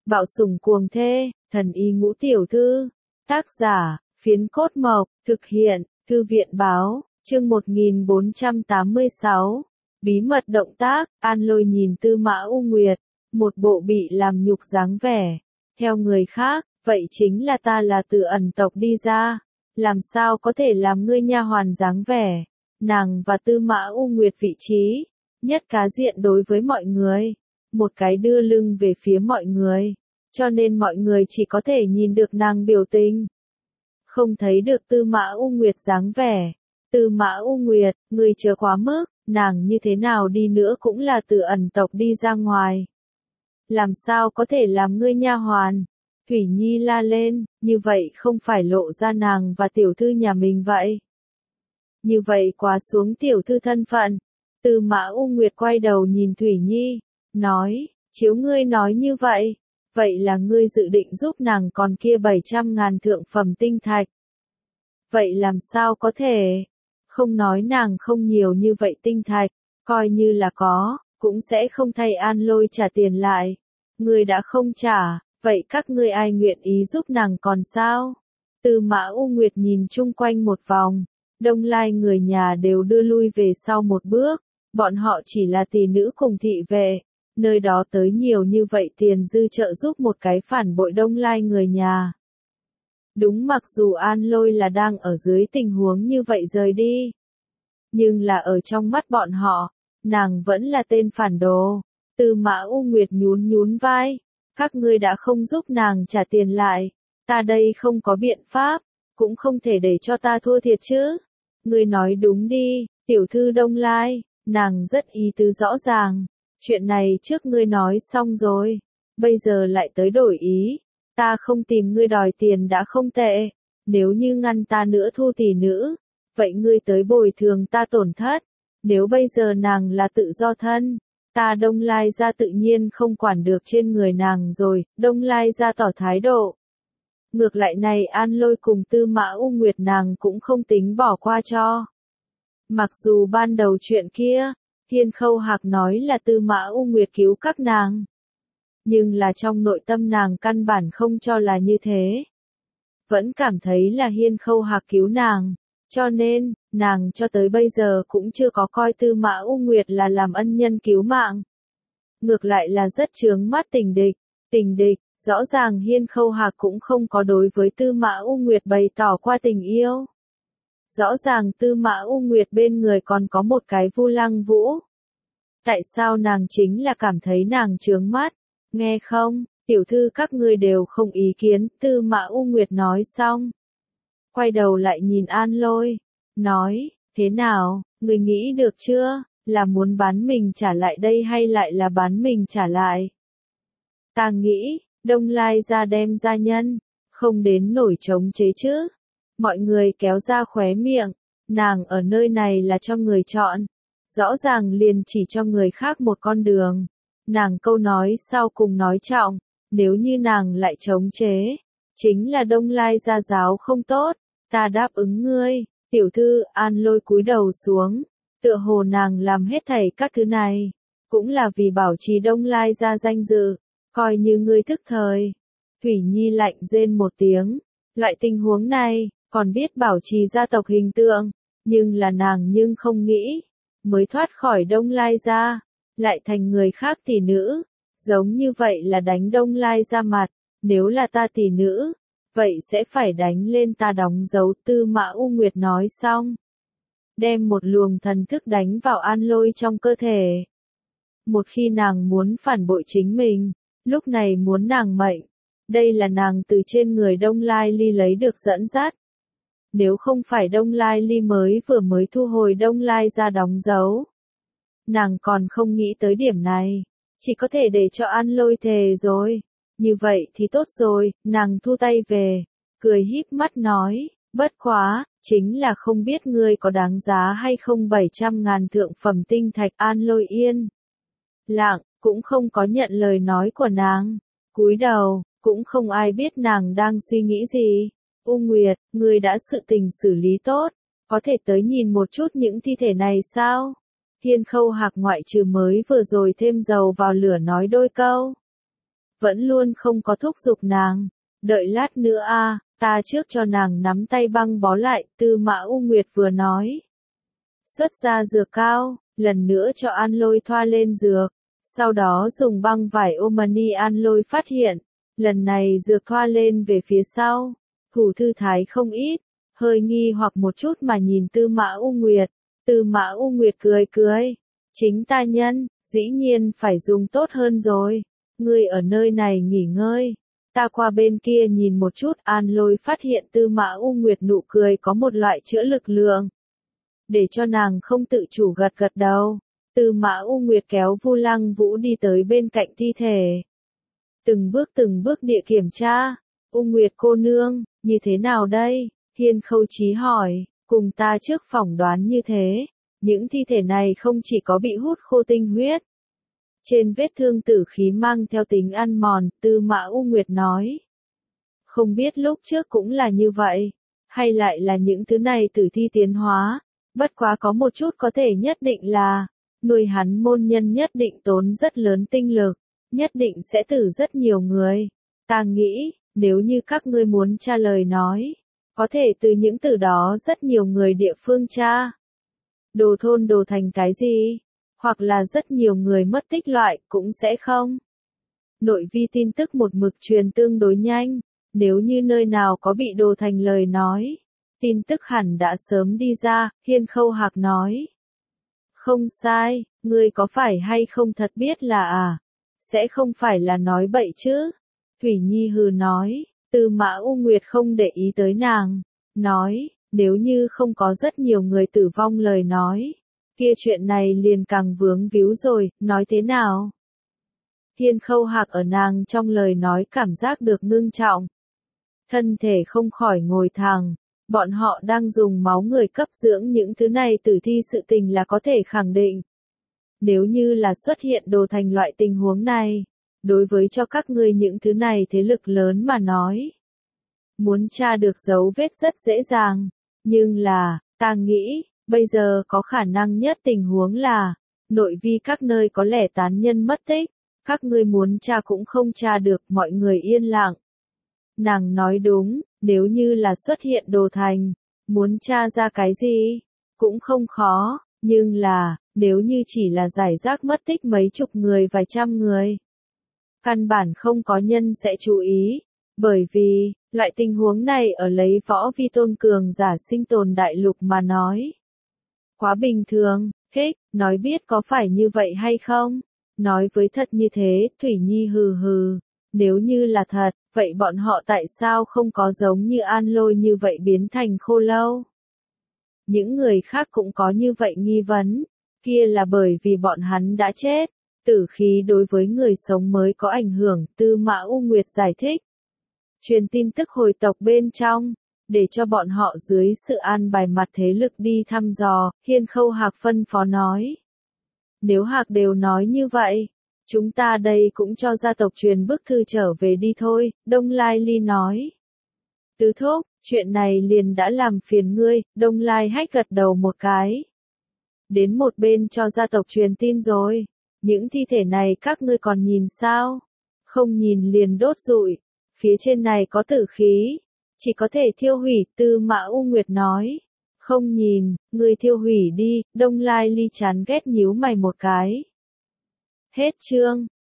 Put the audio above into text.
Bạo sủng cuồng thê, thần y ngũ tiểu thư. Tác giả, Phiến Cốt Mộc, thực hiện, Thư viện báo, chương 1486. Bí mật động tác, An Lôi nhìn Tư Mã U Nguyệt, một bộ bị làm nhục dáng vẻ. Theo người khác, vậy chính là ta là từ ẩn tộc đi ra, làm sao có thể làm ngươi nha hoàn dáng vẻ. Nàng và Tư Mã U Nguyệt vị trí, nhất cá diện đối với mọi người, một cái đưa lưng về phía mọi người, cho nên mọi người chỉ có thể nhìn được nàng biểu tình, không thấy được Tư Mã U Nguyệt dáng vẻ. Tư Mã U Nguyệt, ngươi chớ quá mức, nàng như thế nào đi nữa cũng là từ ẩn tộc đi ra ngoài, làm sao có thể làm ngươi nha hoàn. Thủy Nhi la lên, như vậy không phải lộ ra nàng và tiểu thư nhà mình vậy. Như vậy quá xuống tiểu thư thân phận. Tư Mã U Nguyệt quay đầu nhìn Thủy Nhi, nói, chiếu ngươi nói như vậy, vậy là ngươi dự định giúp nàng còn kia 700.000 thượng phẩm tinh thạch. Vậy làm sao có thể? Không nói nàng không nhiều như vậy tinh thạch, coi như là có, cũng sẽ không thay An Lôi trả tiền lại. Ngươi đã không trả, vậy các ngươi ai nguyện ý giúp nàng còn sao? Tư Mã U Nguyệt nhìn chung quanh một vòng, Đông Lai người nhà đều đưa lui về sau một bước, bọn họ chỉ là tỷ nữ cùng thị vệ, nơi đó tới nhiều như vậy tiền dư trợ giúp một cái phản bội Đông Lai người nhà. Đúng, mặc dù An Lôi là đang ở dưới tình huống như vậy rời đi, nhưng là ở trong mắt bọn họ, nàng vẫn là tên phản đồ. Tư Mã U Nguyệt nhún nhún vai, các ngươi đã không giúp nàng trả tiền lại, ta đây không có biện pháp, cũng không thể để cho ta thua thiệt chứ. Ngươi nói đúng đi, tiểu thư Đông Lai, nàng rất ý tứ rõ ràng, chuyện này trước ngươi nói xong rồi, bây giờ lại tới đổi ý, ta không tìm ngươi đòi tiền đã không tệ, nếu như ngăn ta nữa thu tỷ nữ, vậy ngươi tới bồi thường ta tổn thất, nếu bây giờ nàng là tự do thân, ta Đông Lai gia tự nhiên không quản được trên người nàng rồi. Đông Lai gia tỏ thái độ. Ngược lại này An Lôi cùng Tư Mã U Nguyệt nàng cũng không tính bỏ qua cho. Mặc dù ban đầu chuyện kia, Hiên Khâu Hạc nói là Tư Mã U Nguyệt cứu các nàng, nhưng là trong nội tâm nàng căn bản không cho là như thế. Vẫn cảm thấy là Hiên Khâu Hạc cứu nàng, cho nên, nàng cho tới bây giờ cũng chưa có coi Tư Mã U Nguyệt là làm ân nhân cứu mạng. Ngược lại là rất chướng mắt tình địch. Tình địch, rõ ràng Hiên Khâu Hạc cũng không có đối với Tư Mã U Nguyệt bày tỏ qua tình yêu. Rõ ràng Tư Mã U Nguyệt bên người còn có một cái Vu Lăng Vũ. Tại sao nàng chính là cảm thấy nàng chướng mắt? Nghe không, tiểu thư các ngươi đều không ý kiến. Tư Mã U Nguyệt nói xong, quay đầu lại nhìn An Lôi, nói, thế nào, người nghĩ được chưa, là muốn bán mình trả lại đây hay lại là bán mình trả lại? Ta nghĩ, Đông Lai gia đem gia nhân, không đến nổi chống chế chứ. Mọi người kéo ra khóe miệng, nàng ở nơi này là cho người chọn, rõ ràng liền chỉ cho người khác một con đường. Nàng câu nói sau cùng nói trọng, nếu như nàng lại chống chế, chính là Đông Lai gia giáo không tốt. Ta đáp ứng ngươi, tiểu thư. An Lôi cúi đầu xuống, tựa hồ nàng làm hết thảy các thứ này, cũng là vì bảo trì Đông Lai gia danh dự, coi như ngươi thức thời. Thủy Nhi lạnh rên một tiếng, loại tình huống này, còn biết bảo trì gia tộc hình tượng, nhưng là nàng nhưng không nghĩ, mới thoát khỏi Đông Lai gia, lại thành người khác tỷ nữ, giống như vậy là đánh Đông Lai gia mặt, nếu là ta tỷ nữ, vậy sẽ phải đánh lên ta đóng dấu. Tư Mã U Nguyệt nói xong, đem một luồng thần thức đánh vào An Lôi trong cơ thể. Một khi nàng muốn phản bội chính mình, lúc này muốn nàng mệnh, đây là nàng từ trên người Đông Lai Ly lấy được dẫn dắt. Nếu không phải Đông Lai Ly vừa mới thu hồi Đông Lai ra đóng dấu, nàng còn không nghĩ tới điểm này, chỉ có thể để cho An Lôi thề rồi. Như vậy thì tốt rồi, nàng thu tay về, cười híp mắt nói, bất quá, chính là không biết ngươi có đáng giá hay không 700.000 thượng phẩm tinh thạch. An Lôi yên lặng, cũng không có nhận lời nói của nàng, cúi đầu, cũng không ai biết nàng đang suy nghĩ gì. U Nguyệt, ngươi đã sự tình xử lý tốt, có thể tới nhìn một chút những thi thể này sao? Hiên Khâu Hạc ngoại trừ mới vừa rồi thêm dầu vào lửa nói đôi câu. vẫn luôn không có thúc giục nàng. Đợi lát nữa a, ta trước cho nàng nắm tay băng bó lại, Tư Mã U Nguyệt vừa nói. Xuất ra dược cao, lần nữa cho An Lôi thoa lên dược, sau đó dùng băng vải Omani. An Lôi phát hiện, lần này dược thoa lên về phía sau, thủ thư thái không ít, hơi nghi hoặc một chút mà nhìn Tư Mã U Nguyệt. Tư Mã U Nguyệt cười cười, chính ta nhân, dĩ nhiên phải dùng tốt hơn rồi, ngươi ở nơi này nghỉ ngơi, ta qua bên kia nhìn một chút. An Lôi phát hiện Tư Mã U Nguyệt nụ cười có một loại chữa lực lượng, để cho nàng không tự chủ gật gật đầu. Tư Mã U Nguyệt kéo Vu Lăng Vũ đi tới bên cạnh thi thể, từng bước địa kiểm tra. U Nguyệt cô nương, như thế nào đây? Hiên Khâu Chí hỏi, cùng ta trước phỏng đoán như thế, những thi thể này không chỉ có bị hút khô tinh huyết, trên vết thương tử khí mang theo tính ăn mòn. Tư Mã U Nguyệt nói, không biết lúc trước cũng là như vậy, hay lại là những thứ này tử thi tiến hóa, bất quá có một chút có thể nhất định là, nuôi hắn môn nhân nhất định tốn rất lớn tinh lực, nhất định sẽ tử rất nhiều người. Ta nghĩ, nếu như các ngươi muốn tra lời nói, có thể từ những từ đó rất nhiều người địa phương tra. Đồ thôn đồ thành cái gì? Hoặc là rất nhiều người mất tích loại, cũng sẽ không. Nội vi tin tức một mực truyền tương đối nhanh, nếu như nơi nào có bị đồ thành lời nói, tin tức hẳn đã sớm đi ra. Hiên Khâu Hạc nói. Không sai, ngươi có phải hay không thật biết là sẽ không phải là nói bậy chứ? Thủy Nhi hừ nói. Tư Mã U Nguyệt không để ý tới nàng, nói, nếu như không có rất nhiều người tử vong lời nói, kia chuyện này liền càng vướng víu rồi, nói thế nào? Hiên Khâu Hạc ở nàng trong lời nói cảm giác được ngưng trọng. Thân thể không khỏi ngồi thẳng, bọn họ đang dùng máu người cấp dưỡng những thứ này tử thi, sự tình là có thể khẳng định. Nếu như là xuất hiện đồ thành loại tình huống này, đối với cho các ngươi những thứ này thế lực lớn mà nói, muốn tra được dấu vết rất dễ dàng, nhưng là, ta nghĩ, bây giờ có khả năng nhất tình huống là, nội vi các nơi có lẽ tán nhân mất tích, các ngươi muốn tra cũng không tra được, mọi người yên lặng. Nàng nói đúng, nếu như là xuất hiện đồ thành, muốn tra ra cái gì, cũng không khó, nhưng là, nếu như chỉ là giải rác mất tích mấy chục người vài trăm người, căn bản không có nhân sẽ chú ý, bởi vì, loại tình huống này ở lấy võ vi tôn cường giả sinh tồn đại lục mà nói. Quá bình thường, nói biết có phải như vậy hay không? Nói với thật như thế, Thủy Nhi hừ hừ, nếu như là thật, vậy bọn họ tại sao không có giống như An Lôi như vậy biến thành khô lâu? Những người khác cũng có như vậy nghi vấn, kia là bởi vì bọn hắn đã chết, tử khí đối với người sống mới có ảnh hưởng. Tư Mã U Nguyệt giải thích. Truyền tin tức hồi tộc bên trong, để cho bọn họ dưới sự an bài mặt thế lực đi thăm dò. Hiên Khâu Hạc phân phó nói. Nếu Hạc đều nói như vậy, chúng ta đây cũng cho gia tộc truyền bức thư trở về đi thôi. Đông Lai Ly nói. Tứ thúc, chuyện này liền đã làm phiền ngươi. Đông Lai Hách gật đầu một cái. Đến một bên cho gia tộc truyền tin rồi. Những thi thể này các ngươi còn nhìn sao? Không nhìn liền đốt rụi. Phía trên này có tử khí, chỉ có thể thiêu hủy. Tư Mã U Nguyệt nói. Không nhìn, ngươi thiêu hủy đi. Đông Lai Ly chán ghét nhíu mày một cái. Hết chương.